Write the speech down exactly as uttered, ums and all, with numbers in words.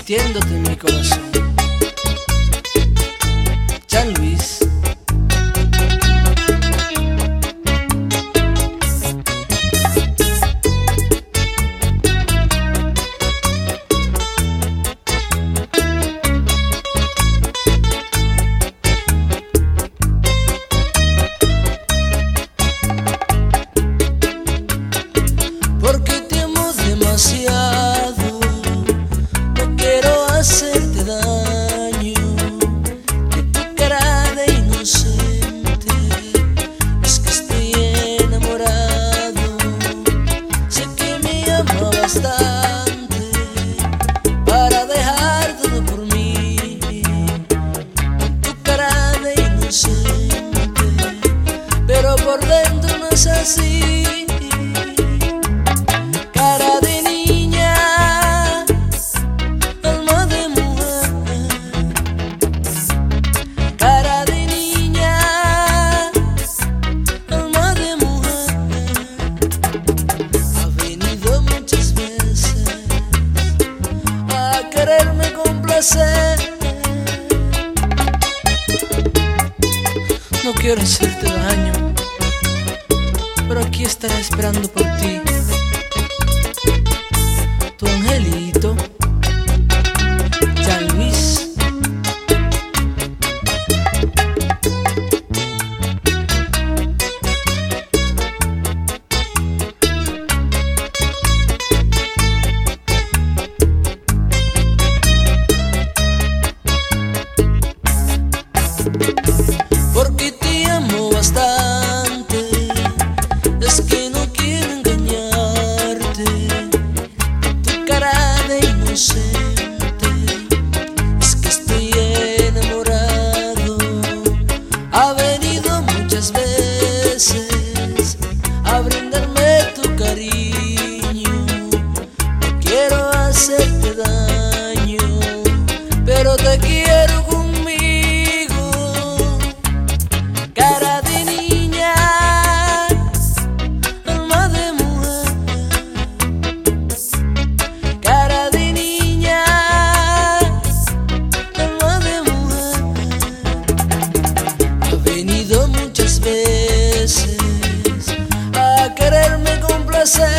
sintiéndote en mi corazón. Jean Luis. Porque te amo demasiado, no quiero hacerte daño. De tu cara de inocente es que estoy enamorado. Sé que me ama bastante para dejar todo por mí. Con tu cara de inocente, pero por dentro no es así. Cara de niña, alma de mujer. Cara de niña, alma de mujer. Ha venido muchas veces a quererme complacer. No quiero hacerte daño, pero aquí estaré esperando por ti. Tu angelito, Jean Luis. Porque te amo bastante, es que no quiero engañarte. Tu cara de inocente es que estoy enamorado. Ha venido muchas veces a brindarme tu cariño. No quiero hacerte daño, pero te quiero conmigo. Cara de niña, alma de mujer. Cara de niña, alma de mujer. Ha venido muchas veces a quererme complacer.